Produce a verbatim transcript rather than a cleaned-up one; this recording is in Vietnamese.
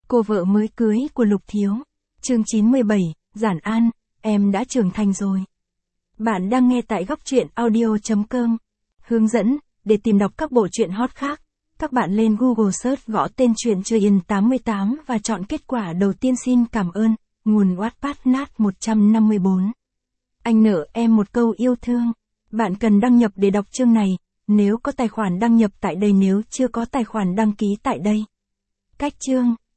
Cô vợ mới cưới của Lục Thiếu. Chương chín mươi bảy, Giản An, em đã trưởng thành rồi. Bạn đang nghe tại góc truyện audio chấm com. Hướng dẫn, để tìm đọc các bộ truyện hot khác, các bạn lên Google search gõ tên truyện Chưa Yên tám mươi tám và chọn kết quả đầu tiên. Xin cảm ơn, nguồn Wattpad nát một trăm năm mươi bốn. Anh nợ em một câu yêu thương. Bạn cần đăng nhập để đọc chương này, nếu có tài khoản đăng nhập tại đây, nếu chưa có tài khoản đăng ký tại đây. Cách chương.